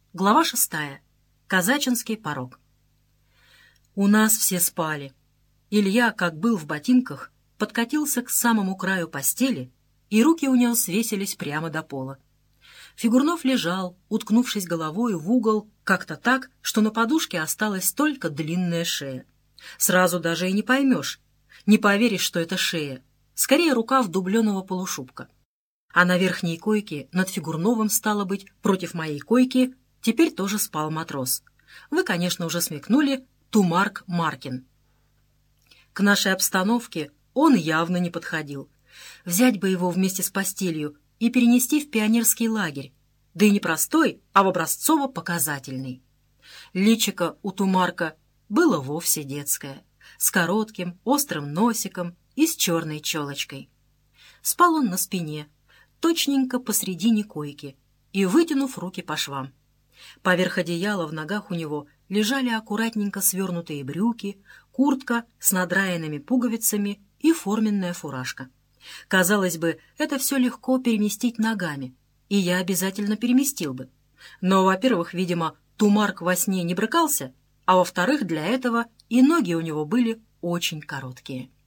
Глава 6. Казачинский порог. У нас все спали. Илья, как был в ботинках, подкатился к самому краю постели, и руки у него свесились прямо до пола. Фигурнов лежал, уткнувшись головой в угол, как-то так, что на подушке осталась только длинная шея. Сразу даже и не поймешь, не поверишь, что это шея. Скорее, рукав дубленого полушубка. А на верхней койке над Фигурновым, стало быть, против моей койки, теперь тоже спал матрос. Вы, конечно, уже смекнули, Тумарк Маркин. К нашей обстановке он явно не подходил. Взять бы его вместе с постелью и перенести в пионерский лагерь, да и не простой, а в образцово-показательный. Личико у Тумарка было вовсе детское, с коротким, острым носиком и с черной челочкой. Спал он на спине, точненько посредине койки, и вытянув руки по швам. Поверх одеяла в ногах у него лежали аккуратненько свернутые брюки, куртка с надраенными пуговицами и форменная фуражка. Казалось бы, это все легко переместить ногами, и я обязательно переместил бы. Но, во-первых, видимо, Тумарк во сне не брыкался, а во-вторых, для этого и ноги у него были очень короткие.